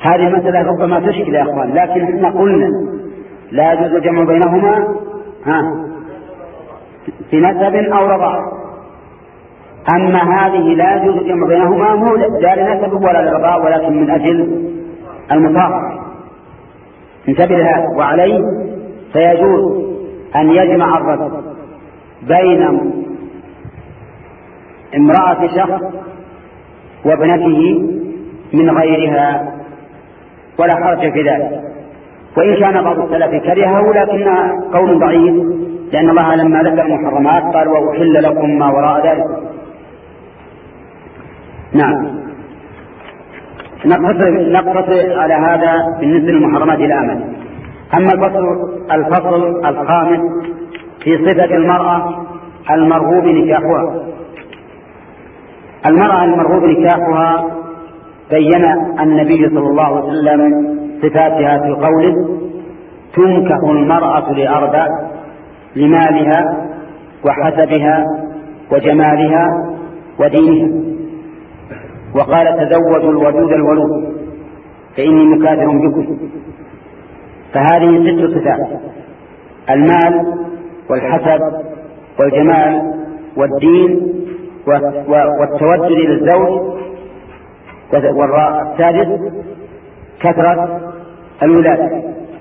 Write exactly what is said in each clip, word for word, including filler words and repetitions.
هذه المسألة ربما تشكل يا أخوان، لكن احنا قلنا لا يجوز الجمع بينهما ها في نسب أو رضاع. أما هذه لا يجوز الجمع بينهما مو لا لنسب ولا لرضاع، ولكن من أجل المطهر. انتبه لهذا. وعليه فيجوز أن يجمع الرجل بين امرأة شخص وابنته من غيرها ولا حرج في ذلك، وإن كان بعض السلف كرهه لكن قول ضعيف، لأن الله لما ذكر المحرمات قال وأحل لكم ما وراء ذلك. نعم. نقتصر نقتصر على هذا بالنسبة للمحرمات الآمنة. أما الفصل الفصل الخامس في صفة المرأة المرغوب نكاحها. المرأة المرغوب نكاحها بين النبي صلى الله عليه وسلم صفاتها في قوله تنكح المرأة لأربع: لمالها وحسبها وجمالها ودينها. وقال تزوجوا الودود الولود فإني مكاثر بكم. فهذه ست صفات: المال والحسب والجمال والدين والتودد للزوج. والسادس كثرة الولادة.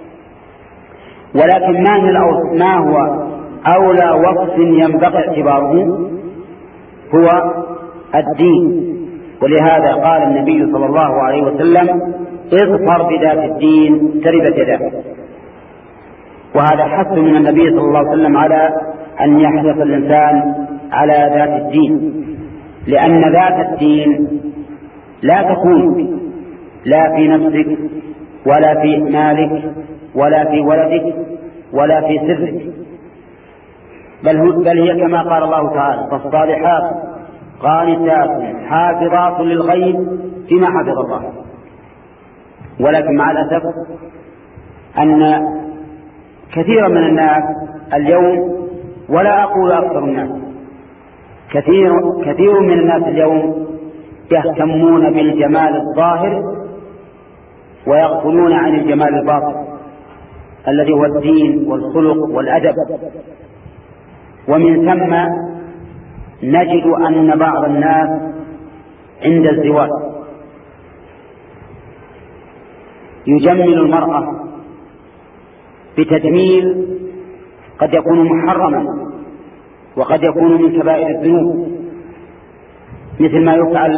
ولكن ما هو أولى وصف ينبغي اعتباره؟ هو الدين. ولهذا قال النبي صلى الله عليه وسلم اظفر بذات الدين تربت يداك. وهذا حث من النبي صلى الله عليه وسلم على أن يحرص الإنسان على ذات الدين، لأن ذات الدين لا تكون لا في نفسك ولا في مالك ولا في ولدك ولا في سرك، بل, بل هي كما قال الله تعالى فالصالحات قانتات حافظات للغيب بما حفظ الله. ولكن مع الأسف أن كثيرا من الناس اليوم، ولا أقول أكثر الناس، كثير, كثير من الناس اليوم يهتمون بالجمال الظاهر ويغفلون عن الجمال الباطن الذي هو الدين والخلق والأدب. ومن ثم نجد أن بعض الناس عند الزواج يجمل المرأة بتجميل قد يكون محرما وقد يكون من كبائر الذنوب، مثل ما يفعل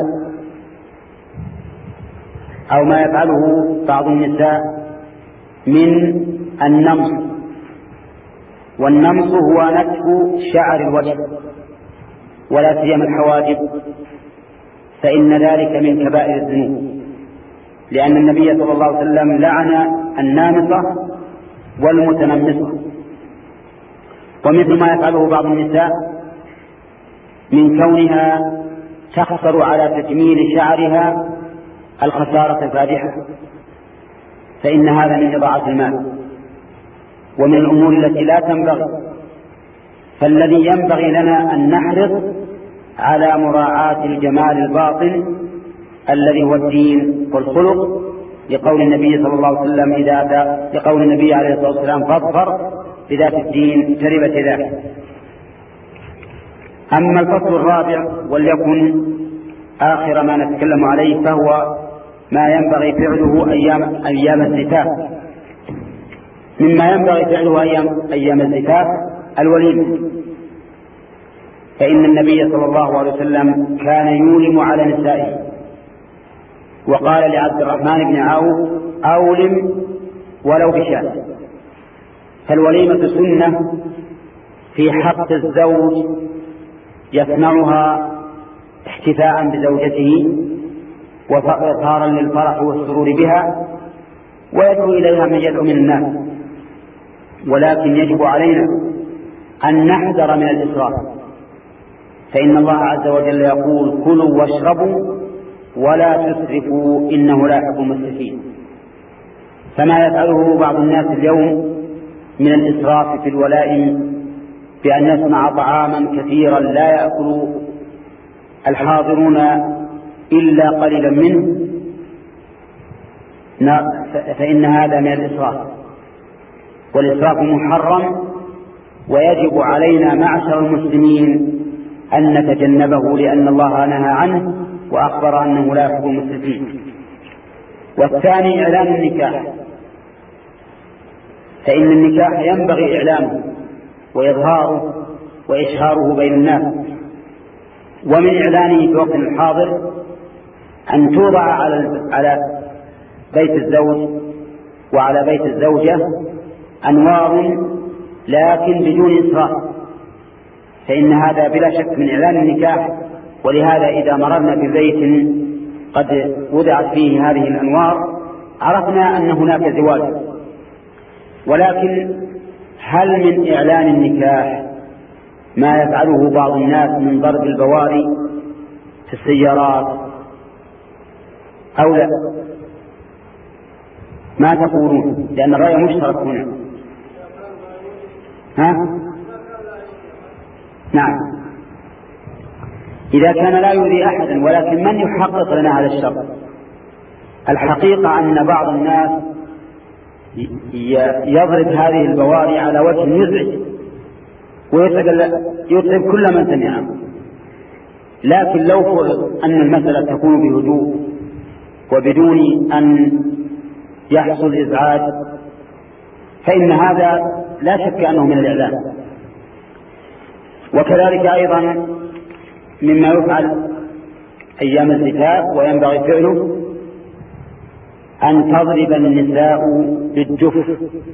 أو ما يفعله بعض النساء من النمص. والنمص هو نتف شعر الوجه ولا سيما الحواجب، فإن ذلك من كبائر الذنوب، لأن النبي صلى الله عليه وسلم لعن النامصة والمتنمصة. ومثل ما يفعله بعض النساء من كونها تخسر على تجميل شعرها الخسارة الفادحة، فإن هذا من إضاعة المال ومن الأمور التي لا تنبغي. فالذي ينبغي لنا أن نحرص على مراعاة الجمال الباطن الذي هو الدين والخلق، لقول النبي صلى الله عليه وسلم إذا أتى لقول النبي عليه الصلاة والسلام فاظفر بذات الدين تربت ذاك. أما الفصل الرابع وليكن آخر ما نتكلم عليه فهو ما ينبغي فعله أيام, أيام الزفاف. مما ينبغي فعله أيام, أيام الزفاف الوليمة، فإن النبي صلى الله عليه وسلم كان يولم على نسائه، وقال لعبد الرحمن بن عوف أولم ولو بشاة. فالوليمة سنة في حق الزوج يصنعها احتفاء بزوجته وإظهارا للفرح والسرور بها، ويدعو إليها من يدعو من الناس. ولكن يجب علينا أن نحذر من الإسراف، فإن الله عز وجل يقول كلوا واشربوا ولا تسرفوا إنه لا يحب المسرفين. فما يفعله بعض الناس اليوم من الإسراف في الولائم بأن يصنع طعاما كثيرا لا يأكل الحاضرون إلا قليلا منه، فإن هذا من الإسراف، والإسراف محرم، ويجب علينا معشر المسلمين أن نتجنبه، لأن الله نهى عنه وأخبر أنه لا يحب المسرفين. والثاني إعلان النكاح، فإن النكاح ينبغي إعلانه وإظهاره وإشهاره بين الناس. ومن إعلانه في وقت الحاضر أن توضع على بيت الزوج وعلى بيت الزوجة أنوار لكن بدون إسراف، فإن هذا بلا شك من إعلان النكاح. ولهذا إذا مررنا ببيت قد وضعت فيه هذه الأنوار عرفنا أن هناك زواج. ولكن هل من إعلان النكاح ما يفعله بعض الناس من ضرب البواري في السيارات أو لا؟ ما تقولون؟ لأن الرأي مشترك هنا. ها؟ نعم، إذا كان لا يؤذي أحدا. ولكن من يحقق لنا هذا الشرط؟ الحقيقة أن بعض الناس يضرب هذه البواري على وجه يزعج ويطلب كل من سمعه. لكن لو فرض أن المسألة تكون بهدوء وبدون أن يحصل إزعاج فإن هذا لا شك أنه من الإعلان. وكذلك أيضا مما يفعل أيام الزفاف وينبغي فعله أن تضرب النساء بالدف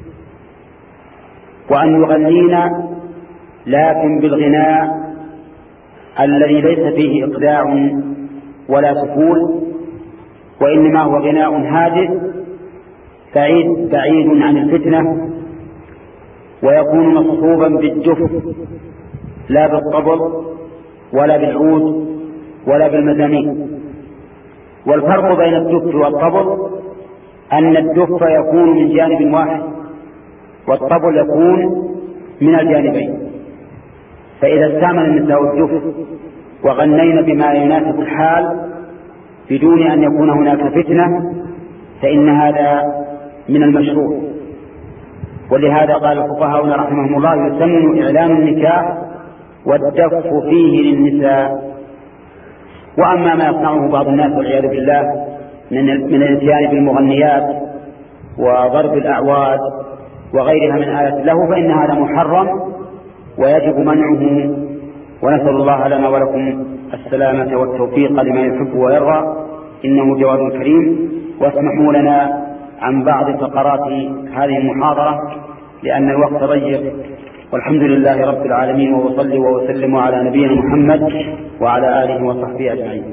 وأن يغنين، لكن بالغناء الذي ليس فيه إقداع ولا سفول، وإنما هو غناء هادئ بعيد بعيد عن الفتنة، ويكون مصحوبا بالدف لا بالطبل ولا بالعود ولا بالمزامير. والفرق بين الدف والطبل أن الدف يكون من جانب واحد والطبل يكون من الجانبين. فإذا استعمل النساء الدف وغنين بما يناسب الحال بدون أن يكون هناك فتنة فإن هذا من المشروع. ولهذا قال الفقهاء رحمهم الله يسمى إعلان النكاح والدف فيه للنساء. وأما ما يصنعه بعض الناس والعياذ بالله من الاتيان بالمغنيات وضرب الأعواد وغيرها من آلة له فإن هذا محرم ويجب منعه. ونسأل الله لنا ولكم السلامة والتوفيق لما يحب ويرضى، إنه جواد كريم. واسمحوا لنا عن بعض فقرات هذه المحاضرة لأن الوقت ضيق، والحمد لله رب العالمين، وأصلي وأسلم على نبينا محمد وعلى آله وصحبه أجمعين.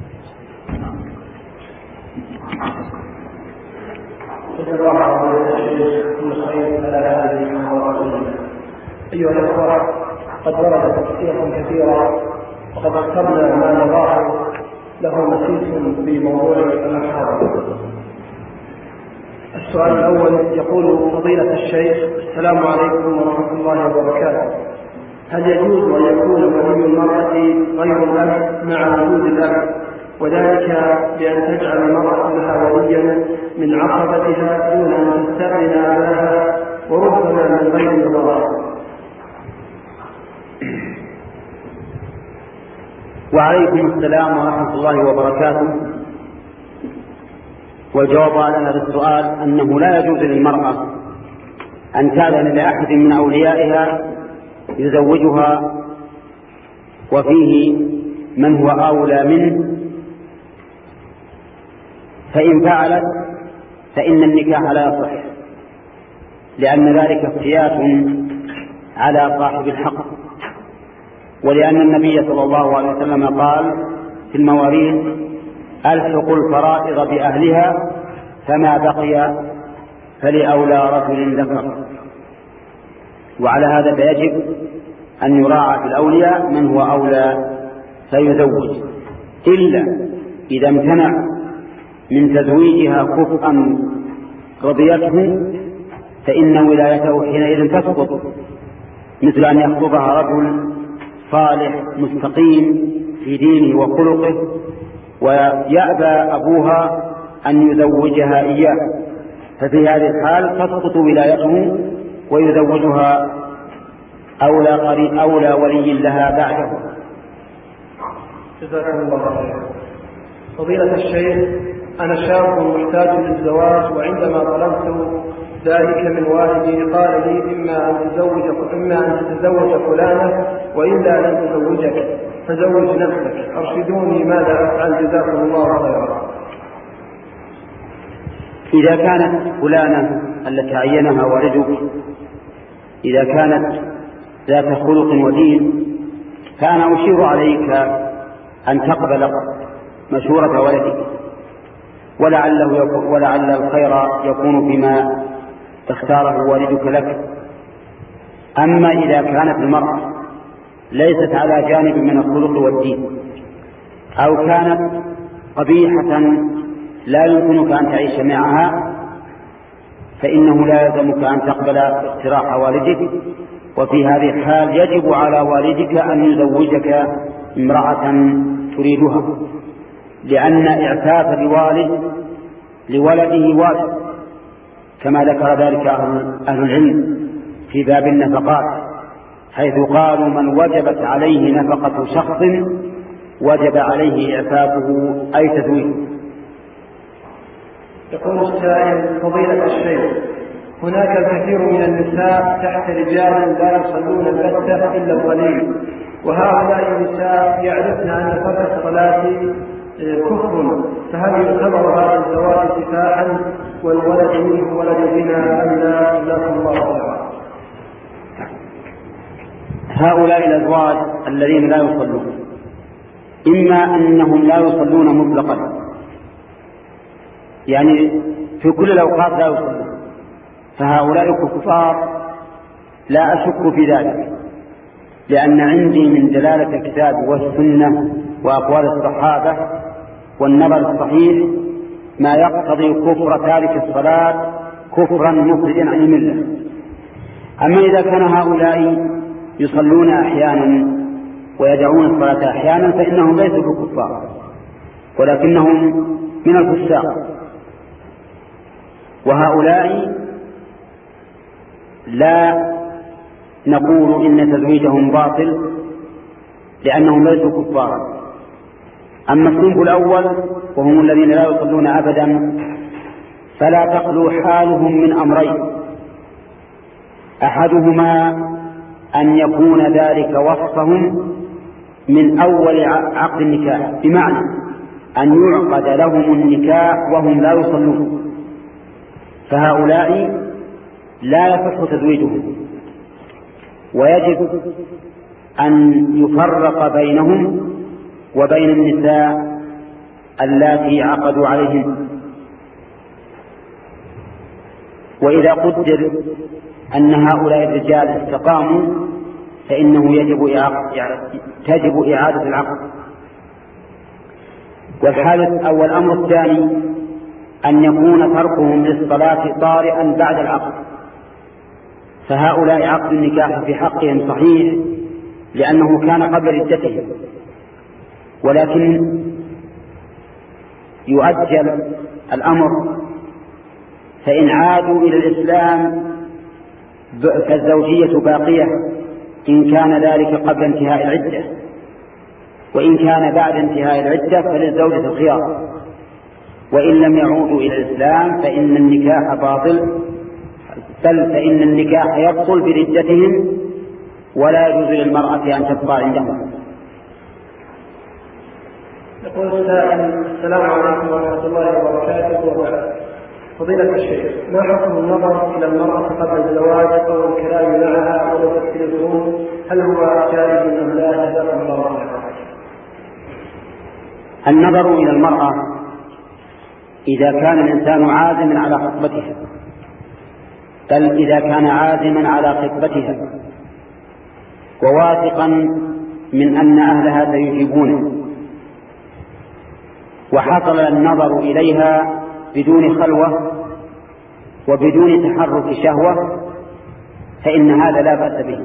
أيها الأخوة، قد ورد تفسيرا كثيرا وقد اخترنا ما نراه له مسيس في موضوع المحاضرة. السؤال الأول يقول فضيلة الشيخ: السلام عليكم ورحمة الله وبركاته. هل يجوز أن يكون ولي المرأة غير الأب مع وجود الأب، وذلك بأن تجعل المرأة لها وليا من عصبتها دون أن تستأذن أباها وربما من غير الضرر؟ وعليكم السلام ورحمة الله وبركاته. والجواب على هذا السؤال أنه لا يجوز للمرأة أن تأذن لأحد من أوليائها يزوجها وفيه من هو أولى منه، فإن فعلت فإن النكاح لا يصح، لأن ذلك افتيات على صاحب الحق، ولأن النبي صلى الله عليه وسلم قال في المواريث: ألحقوا الفرائض بأهلها فما بقي فلأولى رجل ذكر. وعلى هذا فيجب أن يراعى في الأولياء من هو أولى فيزوج، إلا إذا امتنع من تزويجها كفءا رضيته فإن ولايته حينئذ تسقط، مثل أن يخطبها رجل صالح مستقيم في دينه وخلقه ويأبى أبوها أن يزوجها إياه، ففي هذه الحال تسقط ولايته ويزوجها أولى, قريب أولى ولي لها بعده. جزاكم الله خيرا. فضيلة الشيخ، أنا شاب محتاج للزواج، وعندما طلبت ذلك من والدي قال لي إما أن تزوج إما أن تتزوج فلانة وإلا لن تزوجك، فزوج نفسك، أرشدوني ماذا أفعل جزاكم الله خيرا. إذا كانت فلانة التي عينها والدك إذا كانت ذات خلق ودين فأنا أشير عليك أن تقبل مشورة ولدك، ولعله ولعل الخير يكون فيما اختاره والدك لك. أما إذا كانت المرأة ليست على جانب من الخلق والدين أو كانت قبيحة لا يمكنك أن تعيش معها فإنه لا يلزمك أن تقبل اقتراح والدك، وفي هذه الحال يجب على والدك أن يزوجك امرأة تريدها، لأن إعفاف الوالد لولده واجب، كما ذكر ذلك أهل العلم في باب النفقات، حيث قالوا من وجبت عليه نفقة شخص وجب عليه إعفافه أي تزويجه. يقول السائل: فضيلة الشيخ، هناك الكثير من النساء تحت رجال لا يصلون البتة إلا القليل، وهؤلاء النساء يعرفن أن ترك الصلاة كفر، فهل يعتبر هذا الزواج كفاحا والولد منه ولد زنا أم لا؟ جزاكم الله خيرا. هؤلاء الأزواج الذين لا يصلون إما أنهم لا يصلون مطلقا، يعني في كل الأوقات لا يصلون، فهؤلاء كفار لا أشك في ذلك، لأن عندي من دلالة الكتاب والسنة وأقوال الصحابة والنظر الصحيح ما يقتضي كفر تارك الصلاة كفرا مخرجا عن الملة. أما إذا كان هؤلاء يصلون أحيانا ويدعون الصلاة أحيانا فإنهم ليسوا بكفار ولكنهم من الفساق، وهؤلاء لا نقول إن تزويجهم باطل لأنهم ليسوا كفارا. أما الصنف الأول وهم الذين لا يصلون أبدا فلا تخلو حالهم من أمرين: أحدهما أن يكون ذلك وصفهم من أول عقد النكاح، بمعنى أن يعقد لهم النكاح وهم لا يصلون، فهؤلاء لا يصح تزويجهم، ويجب أن يفرق بينهم وبين النساء اللاتي عقدوا عليهم. وإذا قدر أن هؤلاء الرجال استقاموا فإنه يجب تجب إعادة العقد. والحالة أو الأمر الثاني أن يكون تركهم للصلاة طارئا بعد العقد، فهؤلاء عقد النكاح في حقهم صحيح لأنه كان قبل ردتهم، ولكن يؤجل الأمر، فإن عادوا إلى الإسلام فالزوجية باقية إن كان ذلك قبل انتهاء العدة، وإن كان بعد انتهاء العدة فللزوجة الخيار، وإن لم يعودوا إلى الإسلام فإن النكاح باطل، بل فإن النكاح يبطل بردتهم ولا يجوز للمرأة أن تبقى عندهم. يقول السائل: السلام عليكم ورحمة الله وبركاته. فضيلة الشيخ، ما حكم النظر إلى المرأة قبل الزواج أو الكلام معها أو التليفون؟ هل هو جائز أم لا؟ جزاكم الله خيرا. النظر إلى المرأة إذا كان الإنسان عازما على خطبتها، بل إذا كان عازما على خطبتها وواثقا من أن أهلها سيجيبونه، وحصل النظر إليها بدون خلوة وبدون تحرك شهوة، فإن هذا لا بأس به،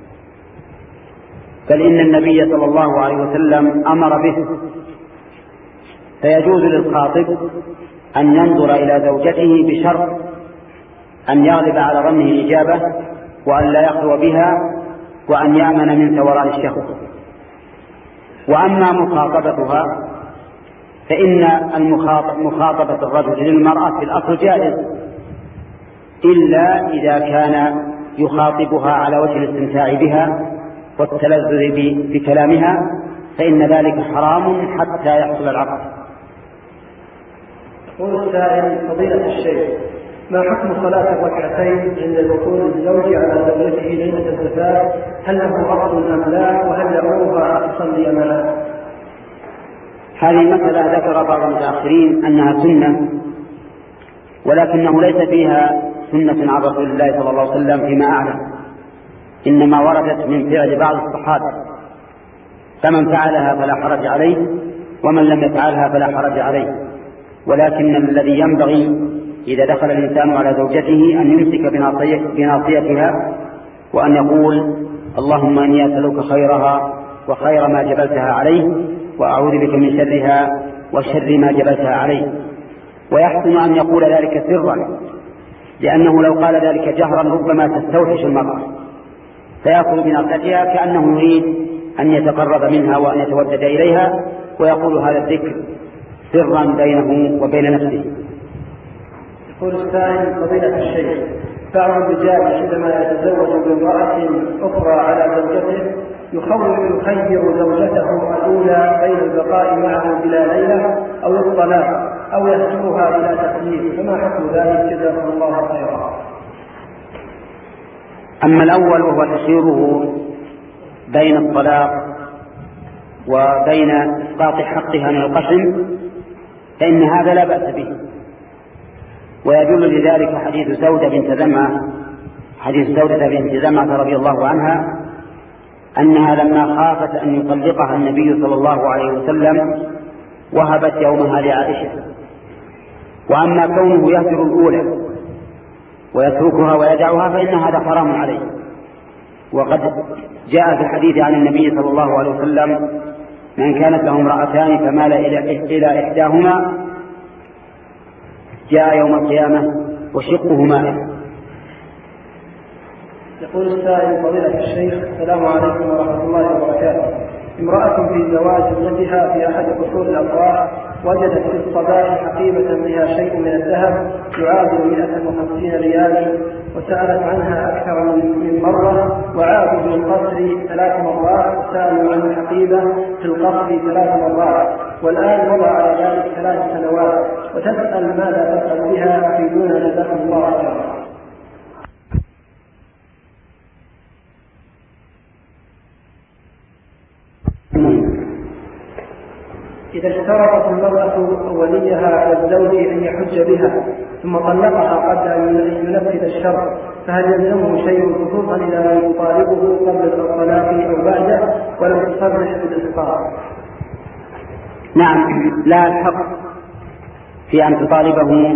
بل إن النبي صلى الله عليه وسلم أمر به، فيجوز للخاطب أن ينظر إلى زوجته بشرط أن يغلب على ظنه الإجابة وأن لا يخلو بها وأن يأمن من ثوران الشهوة. وأما مخاطبتها فإن مخاطبة الرجل للمرأة في الأصل جائز، إلا إذا كان يخاطبها على وجه الاستمتاع بها والتلذذ بكلامها، فإن ذلك حرام حتى يحصل العقد. يقول السائل: فضيلة الشيخ، ما حكم صلاة الركعتين عند دخول الزوج على زوجته ليلة الزفاف؟ هل له أصل أم لا؟ وهل يأمرها أن تصلي معه؟ هذه المسألة ذكر بعض المتأخرين أنها سنة، ولكنه ليس فيها سنة عن رسول الله صلى الله عليه وسلم فيما أعلم، إنما وردت من فعل بعض الصحابة، فمن فعلها فلا حرج عليه ومن لم يفعلها فلا حرج عليه. ولكن الذي ينبغي إذا دخل الإنسان على زوجته أن يمسك بناصيتها وأن يقول: اللهم إني أسألك خيرها وخير ما جبلتها عليه، وأعوذ بك من شرها وشر ما جبلتها عليه. ويحسن أن يقول ذلك سرا، لأنه لو قال ذلك جهرا ربما تستوحش المرأة فيأخذ بناصيتها كأنه يريد أن يتقرب منها وأن يتودد إليها، ويقول هذا الذكر سرا بينه وبين نفسه. يقول السائل: فضيلة الشيخ، بعض الرجال عندما يتزوج بامرأة أخرى على زوجته يخير يخير زوجته الأولى بين البقاء معه بلا ليلة أو الطلاق أو يهجرها بلا تكليف، فما حكم ذلك؟ جزاكم الله خيرا. أما الأول وهو تخييره بين الطلاق وبين إسقاط حقها من القسم فإن هذا لا بأس به، ويدل لذلك حديث سودة بنت زمعة حديث سودة بنت زمعة رضي الله عنها أنها لما خافت أن يطلقها النبي صلى الله عليه وسلم وهبت يومها لعائشة. وأما كونه يهجر الأولى ويتركها ويدعها فإن هذا حرام عليه. وقد جاء في الحديث عن النبي صلى الله عليه وسلم: من كانت له امرأتان فمال إلى إحداهما جاء يوم القيامة وشقه مائل. يقول السائل: فضيلة الشيخ، السلام عليكم ورحمة الله وبركاته. امرأة في زواج ابنتها في أحد قصور الأفراح وجدت في الصباح حقيبة بها شيء من الذهب يعادل مئة وخمسين ريالا، وسألت عنها أكثر من مرة، وعادوا بالقصر ثلاث مرات، وسألوا عن الحقيبة في القصر ثلاث مرات، والآن وضع على ذلك ثلاث سنوات، وتسأل ماذا تفعل بها؟ أفيدونا جزاكم الله خيرا. إذا اشترطت المرأة وليها على الزوج أن يحج بها ثم طلقها قبل أن ينفذ الشرط، فهل يلزمه شيء خصوصا إذا لم يطالبه قبل الطلاق أو بعده ولم تصرح بالإسقاط؟ نعم، لا الحق في أن تطالبه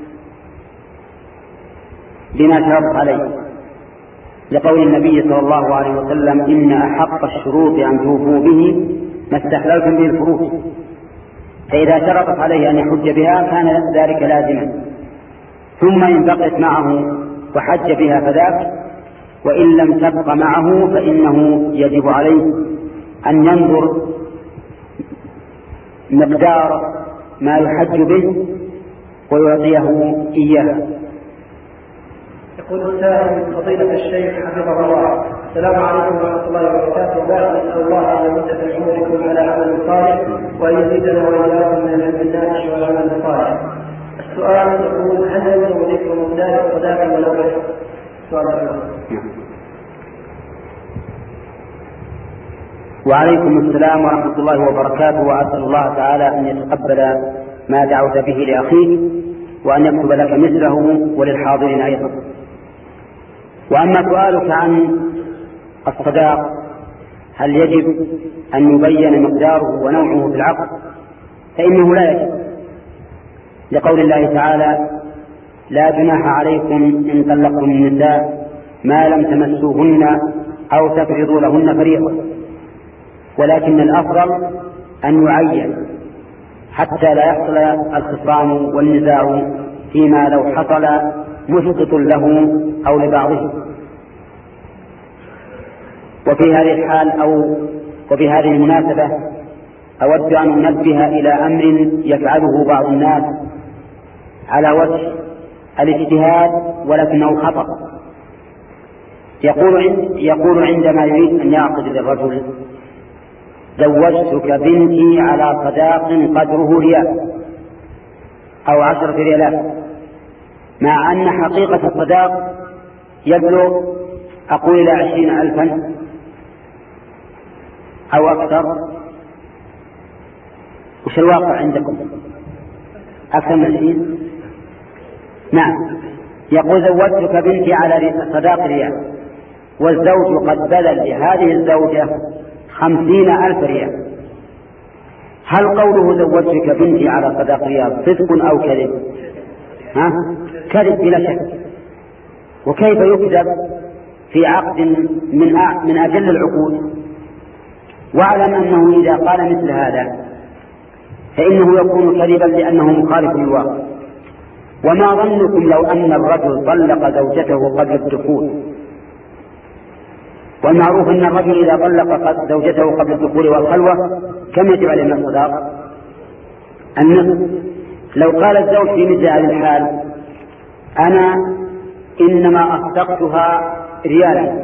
بما شرط عليه، لقول النبي صلى الله عليه وسلم: إن أحق الشروط أن توفوا به ما استحللتم به الفروج. فإذا شرطت عليه أن يحج بها كان ذلك لازما، ثم إن بقيت معه وحج بها فذاك، وإن لم تبق معه فإنه يجب عليه أن ينظر مقدار ما يحج به ويعطيه إياه. يقول السائل: فضيلة الشيخ حفظه الله، السلام عليكم ورحمة الله وبركاته. بعد نسأل الله أن يمد في عمركم على عمل صالح وأن يزيدنا وإياكم من العلم النافع والعمل الصالح. السؤال يقول: هل يلزم ذكر مقدار الصداق ولو بشر؟ سؤال. وعليكم السلام ورحمة الله وبركاته، وأسأل الله تعالى أن يتقبل ما دعوت به لأخيك وأن يكتب لك مثله وللحاضرين أيضا. وأما سؤالك عن الصداق هل يجب أن يبين مقداره ونوعه في العقد، فإنه لا يجب، لقول الله تعالى: لا جناح عليكم إن طلقتم النساء ما لم تمسوهن أو تفرضوا لهن فريضة. ولكن الأفضل أن يعين حتى لا يحصل الخصام والنزاع فيما لو حصل مسقط له أو لبعضه. وفي هذه الحال أو وفي هذه المناسبة أود أن أنبه إلى أمر يفعله بعض الناس على وجه الاجتهاد ولكنه خطأ. يقول يقول عندما يريد أن يعقد للرجل: زوجتك بنتي على صداق قدره ريال أو عشرة ريالات، مع أن حقيقة الصداق يبلغ أقول إلى عشرين ألفا أو أكثر. وش الواقع عندكم؟ أكثر من عشرين؟ نعم. يقول: زوجتك بنتي على صداق ريال، والزوج قد بذل لهذه الزوجة خمسين ألف ريال. هل قوله زوجتك بنتي على صداق ريال صدق أو كذب؟ ها؟ كذب بلا شك. وكيف يكذب في عقد من من أجل العقود؟ واعلم أنه إذا قال مثل هذا فإنه يكون كذبا لأنه مخالف للواقع. وما ظنكم لو أن الرجل طلق زوجته قبل الدخول؟ والمعروف أن الرجل إذا طلق زوجته قبل الدخول والخلوة كم يجب عليه من الصداق؟ النصف. لو قال الزوج في مثل هذه الحال: أنا إنما أصدقتها ريالا،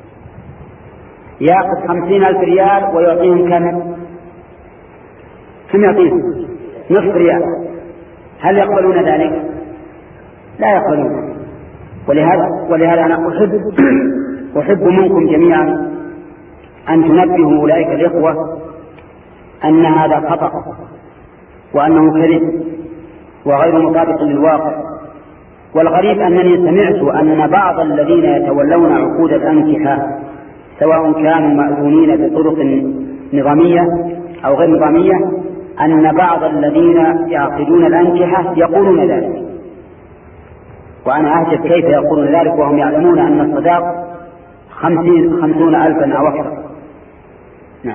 يأخذ خمسين ألف ريال ويعطيهم كم؟ كم يعطيهم؟ نصف ريال. هل يقبلون ذلك؟ لا يقبلون. ولهذا ولهذا أنا أحب أحب منكم جميعا أن تنبهوا أولئك الإخوة أن هذا خطأ وأنه كذب وغير مطابق للواقع. والغريب أنني سمعت أن بعض الذين يتولون عقود الأنكحة سواء كانوا مأذونين بطرق نظامية أو غير نظامية، أن بعض الذين يعقدون الأنكحة يقولون ذلك. وأنا أعجب كيف يقولون ذلك وهم يعلمون أن الصداق خمسين خمسون ألفا أو أكثر. نعم.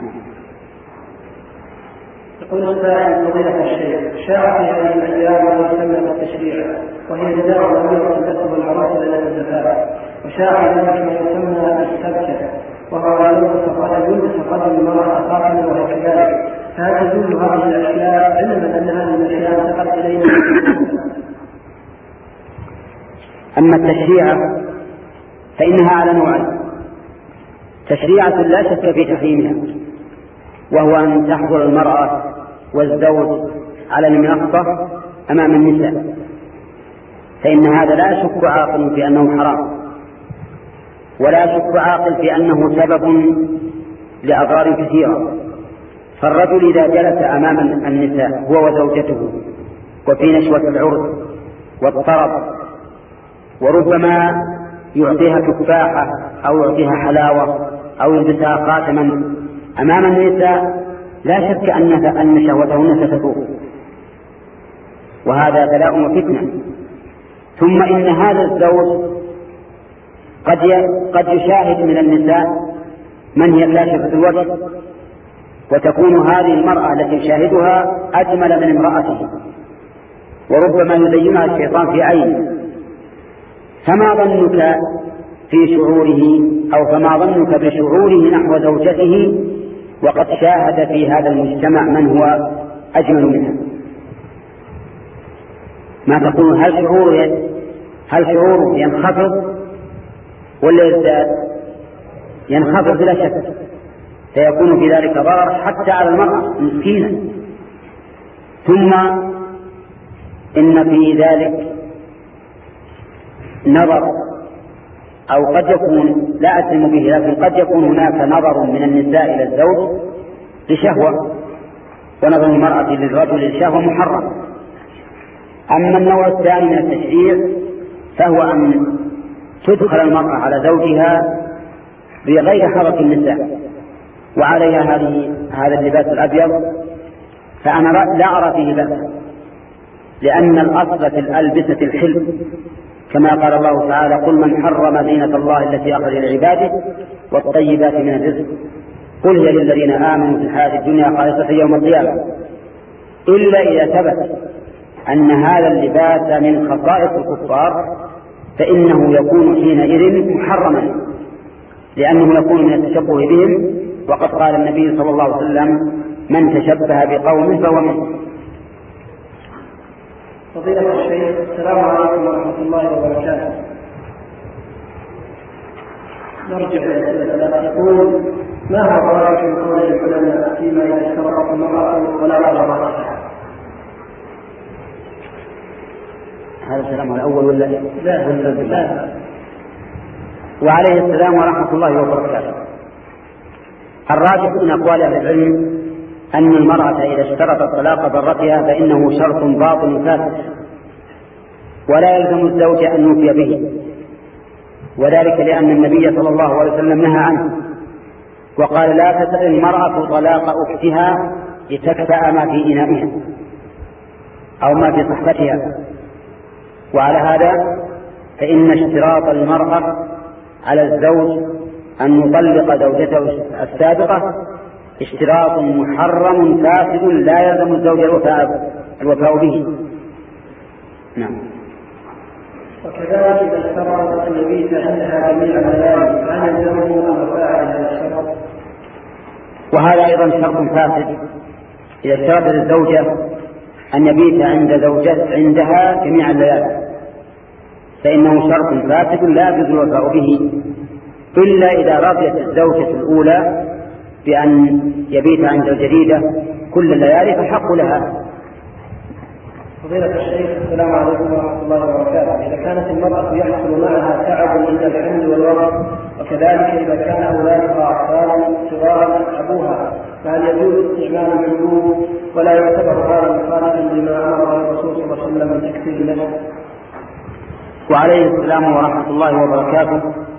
يقول السائل: فضيلة الشيخ، شاع في هذه الأيام ما يسمى بالتشريع، وهي نداء ضمير تكتب العراس لدى الزكاة، وشاع ذلك ما يسمى بالسبكة، وهو يلبس يلبس قدم المرأة خاتما وهي كذلك. فهل تدل هذه الأشياء علما أن هذه الأشياء انتقلت إلينا؟ أما التشريع فإنها على نوعين: تشريعة لا شك في تحريمها، وهو أن تحضر المرأة والزوج على المنصة أمام النساء، فإن هذا لا يشك عاقل في أنه حرام، ولا يشك عاقل في أنه سبب لأضرار كثيرة. فالرجل إذا جلس أمام النساء هو وزوجته وفي نشوة العرس والطرب، وربما يعطيها تفاحة أو يعطيها حلاوة أو يلبسها خاتما أمام النساء، لا شك أن شهوتهن ستفوق، وهذا بلاء وفتنة. ثم إن هذا الزوج قد قد يشاهد من النساء من هي كاشفة الوجه، وتكون هذه المرأة التي يشاهدها أجمل من امرأته، وربما يزينها الشيطان في عينه. فما ظنك في شعوره أو فما ظنك بشعوره نحو زوجته وقد شاهد في هذا المجتمع من هو أجمل منها؟ ما تقول؟ هل شعوره هل شعوره ينخفض ولا يزداد؟ ينخفض بلا شك، سيكون في ذلك ضرر حتى على المرأة مسكينة. ثم إن في ذلك نظر، أو قد يكون لا أسلم به، لكن قد يكون هناك نظر من النساء إلى الزوج لشهوة، ونظر المرأة للرجل لشهوة محرم. أما النوع الثاني من التشريع فهو أن تدخل المرأة على زوجها بغير حركة النساء وعليها هذه هذا اللباس الأبيض، فأنا لا أرى فيه بأسا، لأن الأصل في الألبسة الحلم، كما قال الله تعالى: قل من حرم زينة الله التي أخرج لعباده والطيبات من الرزق قل هي للذين آمنوا في الحياة الدنيا خالصة يوم القيامة. إلا إذا ثبت أن هذا اللباس من خصائص الكفار فإنه يكون حينئذ محرما، لأنه يكون من التشبه بهم، وقد قال النبي صلى الله عليه وسلم: من تشبه بقوم فهو منهم. فضيلة الشيخ، السلام عليكم ورحمة الله وبركاته. نرجع إلى يقول: ما هو رأيك في قول العلماء فيما إذا اشترطت المرأة ولا غيرها؟ هذا السلام الأول ولا لا لا لا. وعليه السلام ورحمة الله وبركاته. الراجح من أقوال أهل العلم أن المرأة إذا اشترطت طلاق ضرتها فإنه شرط باطل فاسد، ولا يلزم الزوج أن يوفي به، وذلك لأن النبي صلى الله عليه وسلم نهى عنه وقال: لا تسأل المرأة طلاق أختها لتكفأ ما في إنائها أو ما في صحفتها. وعلى هذا فإن اشتراط المرأة على الزوج أن يطلق زوجته السابقة اشتراط محرم فاسد لا يلزم الزوج الوفاء الوفاء به. نعم. وكذلك إذا اشترطت أن يبيت عندها جميع الليالي فهل يلزمه الوفاء على هذا الشرط؟ وهذا أيضا شرط فاسد. إذا اشترطت الزوجة أن يبيت عند زوجته عندها جميع الليالي فإنه شرط فاسد لا يجوز الوفاء به، إلا إذا رضيت الزوجة الأولى بأن يبيت عند الجديدة كل الليالي فالحق لها. فضيلة الشيخ، السلام عليكم ورحمة الله وبركاته. إذا كانت المرأة يحصل معها تعب عند الحمل والوضع، وكذلك إذا كان أولادها أطفالا صغارا أبوها، فهل يجوز استعمال الحبوب ولا يعتبر هذا مخالفا لما أمر الرسول صلى الله عليه وسلم من تكثير النسل؟ وعليه السلام ورحمة الله وبركاته.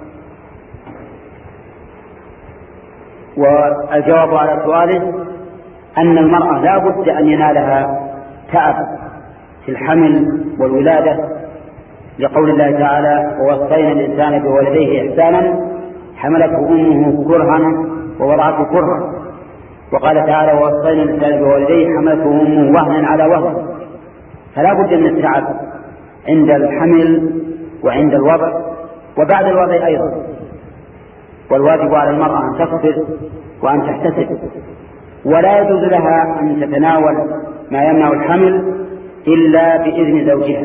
والجواب على سؤاله أن المرأة لا بد أن ينالها تعب في الحمل والولادة، لقول الله تعالى: ووصينا الإنسان بوالديه إحسانا حملته أمه كرها ووضعته كرها. وقال تعالى: ووصينا الإنسان بوالديه حملته أمه وهنا على وهن. فلا بد من التعب عند الحمل وعند الوضع وبعد الوضع أيضا. والواجب على المرأة أن تصبر وأن تحتسب، ولا يجوز لها أن تتناول ما يمنع الحمل إلا بإذن زوجها.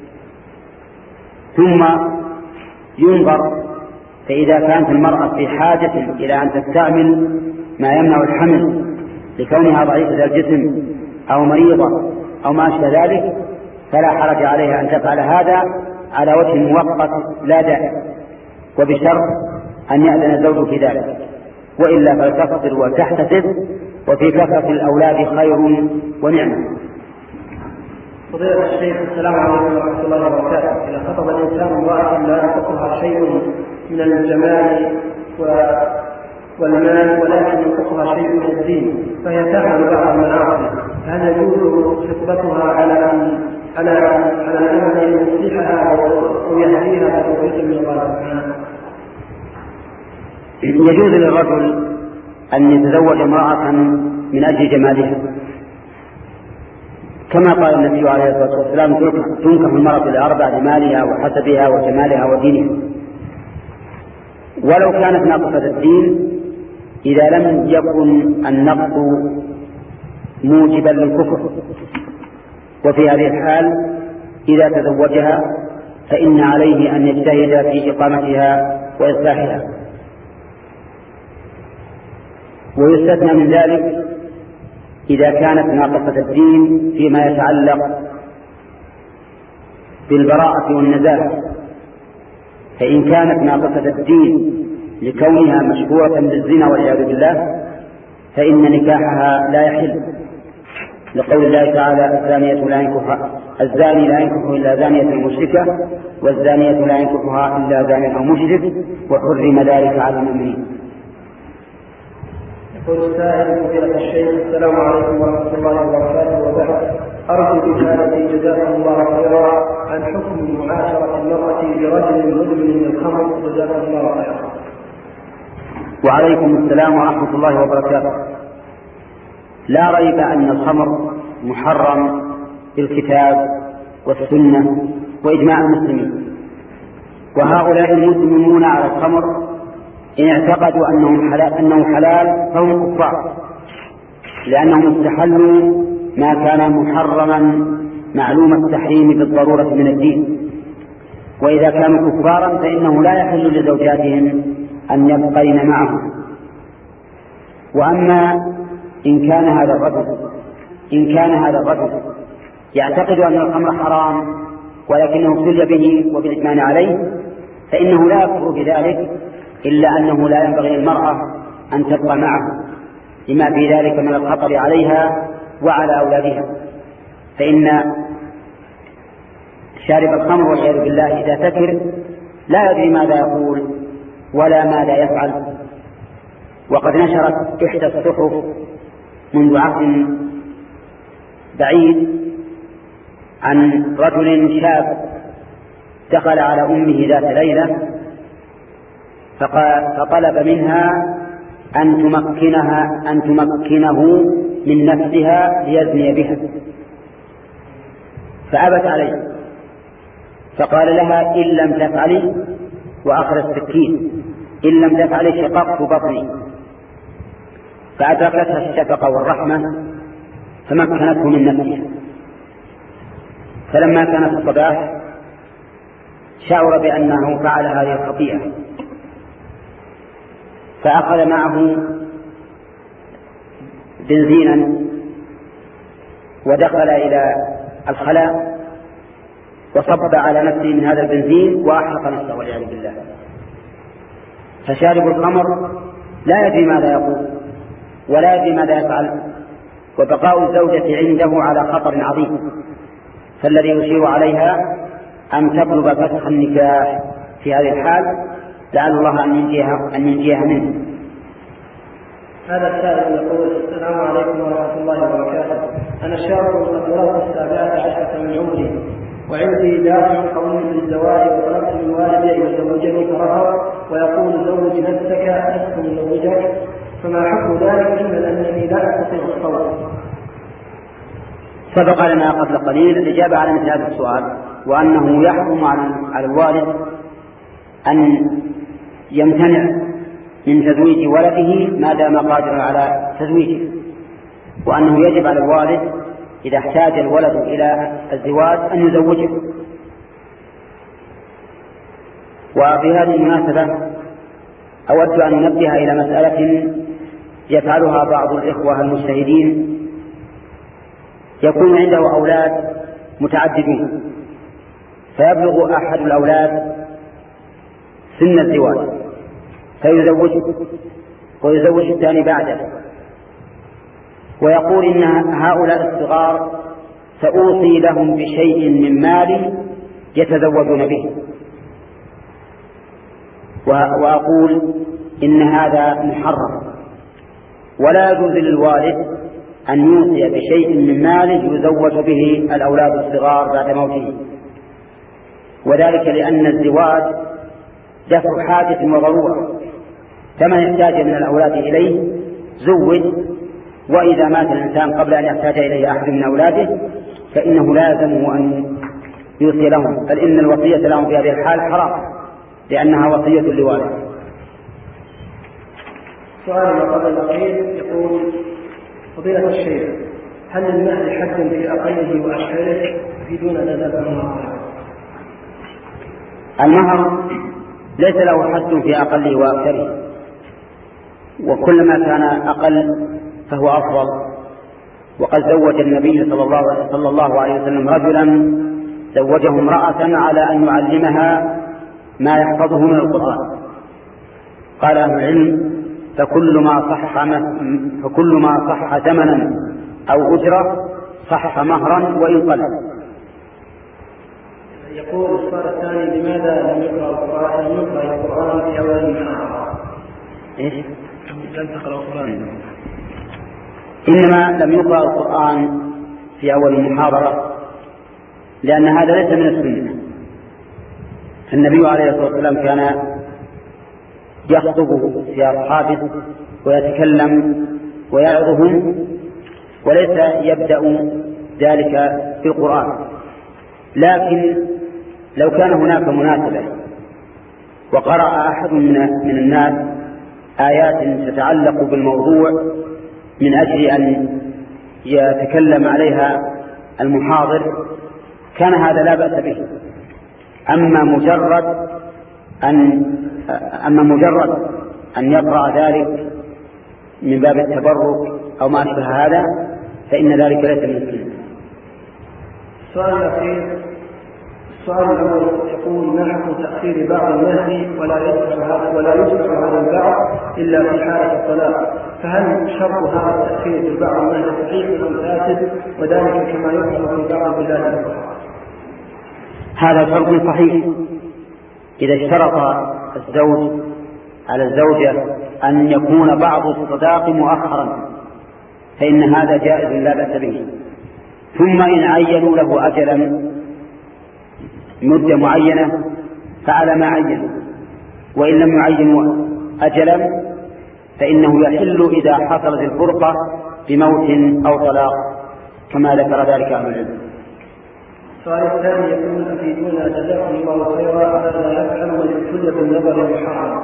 ثم ينظر، فإذا كانت المرأة في حاجة إلى أن تستعمل ما يمنع الحمل لكونها ضعيفة الجسم أو مريضة أو ما أشبه ذلك، فلا حرج عليها أن تفعل هذا على وجه مؤقت لا داعي، وبشرط أن يأذن الزوج في ذلك، وإلا فلتصبر وتحتسب، وفي كثرة الأولاد خير ونعمة. فضيلة الشيخ، السلام عليكم ورحمة الله وبركاته. إذا خطب الإنسان امرأة لا ينقصها شيء من الجمال والمال ولكن ينقصها شيء من الدين، فهي تعمل بعض المعاصي، هل يجوز خطبتها على أن على على الأمل أن يصلحها ويهديها بتوفيق من الله سبحانه؟ يجوز للرجل أن يتزوج امرأة من أجل جمالها، كما قال النبي عليه الصلاة والسلام: تنكح المرأة لأربع: لمالها وحسبها وجمالها ودينها. ولو كانت ناقصة الدين إذا لم يكن النقص موجبا للكفر، وفي هذه الحال إذا تزوجها فإن عليه أن يجتهد في إقامتها وإصلاحها. ويستثنى من ذلك إذا كانت ناقصة الدين فيما يتعلق بالبراءة والنزاهة، فإن كانت ناقصة الدين لكونها مشهورة بالزنا والعياذ بالله فإن نكاحها لا يحل، لقول الله تعالى: الزانية لا ينكحها الزاني لا ينكح إلا زانية مشركة والزانية لا ينكحها إلا زاني أو مشرك وحرم ذلك على المؤمنين. يقول السائل: فضيلة الشيخ، السلام عليكم ورحمة الله وبركاته، وبعد أرجو بشهادتي جزاكم الله خيرا عن حكم معاشرة المرأة برجل مدمن للخمر، جزاكم الله خيرا. وعليكم السلام ورحمة الله وبركاته. لا ريب أن الخمر محرم بالكتاب والسنة وإجماع المسلمين. وهؤلاء المدمنون على الخمر إن اعتقدوا أنهم حلال, أنه حلال فهم كفار، لأنهم استحلوا ما كان محرما معلوم التحريم بالضرورة من الدين. وإذا كانوا كفارا فإنه لا يحل لزوجاتهم أن يبقين معهم. وأما إن كان هذا الرجل إن كان هذا الرجل يعتقد أن الخمر حرام ولكنه ابتلي به وبالإدمان عليه فإنه لا يكفر بذلك، إلا أنه لا ينبغي للمرأة أن تبقى معه لما في ذلك من الخطر عليها وعلى أولادها. فإن شارب الخمر والعياذ بالله إذا سكر لا يدري ماذا يقول ولا ماذا يفعل. وقد نشرت إحدى الصحف منذ عهد بعيد عن رجل شاب دخل على أمه ذات ليلة فطلب منها أن تمكنها أن تمكنه من نفسها ليزني بها، فأبت عليه، فقال لها إن لم تفعلي، وأخذ السكين، إن لم تفعلي شققت بطني، فأدركتها الشفقة والرحمة فمكنته من نفسها. فلما كان في الصباح شعر بأنه فعل هذه الخطيئة، فأخذ معه بنزينا ودخل إلى الخلاء وصب على نفسه من هذا البنزين وأحرق نفسه والعياذ بالله. فشارب الخمر لا يدري ماذا يقول ولا يدري ماذا يفعل، وبقاء الزوجة عنده على خطر عظيم. فالذي يشير عليها أن تطلب فسخ النكاح في هذه الحال، لعل الله أن ينجيها, أن ينجيها منه. هذا السائل يقول: السلام عليكم ورحمة الله وبركاته. أنا شاب قد بلغت السابعة عشرة من عمري، وعندي دافع قوي للزواج، وطلبت من والدي أن يزوجني فرفض ويقول: زوج نفسك أسكن زوجك، فما حكم ذلك علما أنني لا أستطيع الصوت؟ سبق لنا قبل قليل الإجابة على مثل هذا السؤال، وأنه يحكم على الوالد أن يمتنع من تزويج ولده ما دام قادرا على تزويجه، وأنه يجب على الوالد إذا احتاج الولد إلى الزواج أن يزوجه. وفي هذه المناسبة أود أن ننبه إلى مسألة يفعلها بعض الإخوة المجتهدين. يكون عنده أولاد متعددون، فيبلغ أحد الأولاد سن الزواج فيزوجه ويزوج الثاني بعده، ويقول إن هؤلاء الصغار سأوصي لهم بشيء من مالي يتزوجون به، وأقول إن هذا محرم، ولا يجوز للوالد أن يوصي بشيء من ماله يزوج به الأولاد الصغار بعد موته، وذلك لأن الزواج دفع حاجة وضرورة، فمن يحتاج من الأولاد إليه زوج، وإذا مات الإنسان قبل أن يحتاج إليه أحد من أولاده فإنه لازم أن يوصي لهم، بل إن الوصية لهم في هذه الحال حرام لأنها وصية لوالد. سؤال قبل الأخير يقول: فضيلة الشيخ، هل المهر حد في أقله وأشهره في دون ذلك المهر؟ المهر ليس له حد في أقله وأكثره، وكلما كان أقل فهو أفضل. وقد زوج النبي صلى الله, صلى الله عليه وسلم رجلا زوجه امرأة على أن يعلمها ما يحفظه من القرآن. قال أهل العلم: فكل ما صح فكل ما صح زمنا أو أجرة صح مهرا وإن قل. يقول السؤال الثاني: لماذا لم يقرأ القرآن لم يقرأ القرآن في أول المحاضرة؟ إيش؟ لم تقرأ القرآن. إنما لم يقرأ القرآن في أول المحاضرة لأن هذا ليس من السنة. النبي عليه الصلاة والسلام كان يخطب في أصحابه ويتكلم ويعظهم، وليس يبدأ ذلك في القرآن. لكن لو كان هناك مناسبة وقرأ أحد من الناس آيات تتعلق بالموضوع من أجل أن يتكلم عليها المحاضر كان هذا لا بأس به. أما مجرد أن أما مجرد أن يقرأ ذلك من باب التبرك أو ما أشبه هذا فإن ذلك ليس من السنة. السؤال الأخير، السؤال الأول يقول: ما حكم تأخير بعض النهي ولا يصح ولا يصح هذا البعض إلا في حالة الطلاق، فهل شرط هذا التأخير في بعض النهي صحيح أم فاسد، وذلك كما يفعل في بعض البلاد الأخرى؟ هذا شرط صحيح. إذا اشترط الزوج على الزوجة أن يكون بعض الصداق مؤخرا فإن هذا جائز لا بأس به. ثم إن عينوا له أجلا مدة معينة فعلى ما عينوا، وإن لم يعينوا أجلا فإنه يحل إذا حصلت الفرقة بموت أو طلاق كما ذكر ذلك أهل العلم. السؤال الثاني يقول: أفيدونا جزاكم الله خيرا، ماذا يفعل من ابتلي بالنظر المحرم؟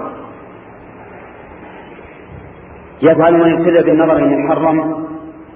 يفعل من ابتلي بالنظر المحرم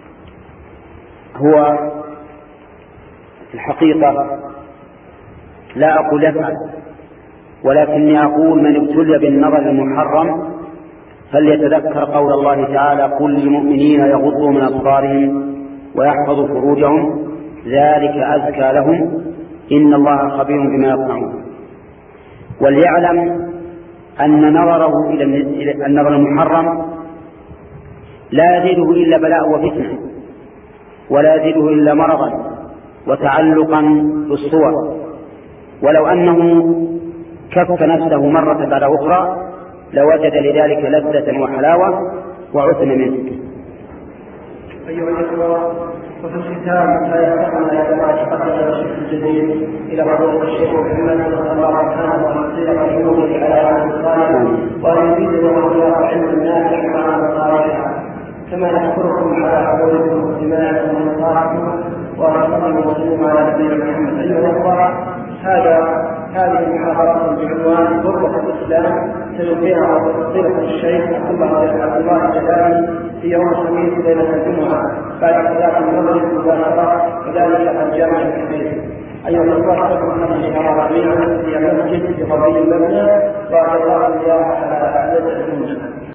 هو في الحقيقة لا أقول يفعل، ولكني أقول من ابتلي بالنظر المحرم فليتذكر قول الله تعالى: قل للمؤمنين يغضوا من أبصارهم ويحفظوا فروجهم ذلك أزكى لهم إن الله خبير بما يصنعون. وليعلم أن نظره إلى النظر المحرم لا يزيده إلا بلاء وفتنة، ولا يزيده إلا مرضا وتعلقا بالصور، ولو أنه كف نفسه مرة بعد أخرى لوجد لذلك لذة وحلاوة وعثم منه. أيها الأخوة، وفي الختام لا يستطيع إلى ما تقدم الشيخ الجديد إلى فضيلة الشيخ محمد صلى الله سبحانه وتعالى رحمه على عمل الصالح، وأن يزيدنا وإياكم علما نافعا وعملا صالحا. كما نشكركم على حضوركم واستماعكم ونصائحكم، وصلى وسلم على نبينا محمد. أيها الأخوة، هذا هذه المحاضرة بعنوان غربة الإسلام سيلقيها فضيلة الشيخ عبد الله الجلالي في يوم الخميس ليلة الجمعة بعد صلاة المغرب مباشرة، وذلك في الجامع الكبير. أيها الأخوة، أشكركم هذه المحاضرة جميعا في المسجد في قضية المبنى، وأجزاكم الله على أعداد الجمعة.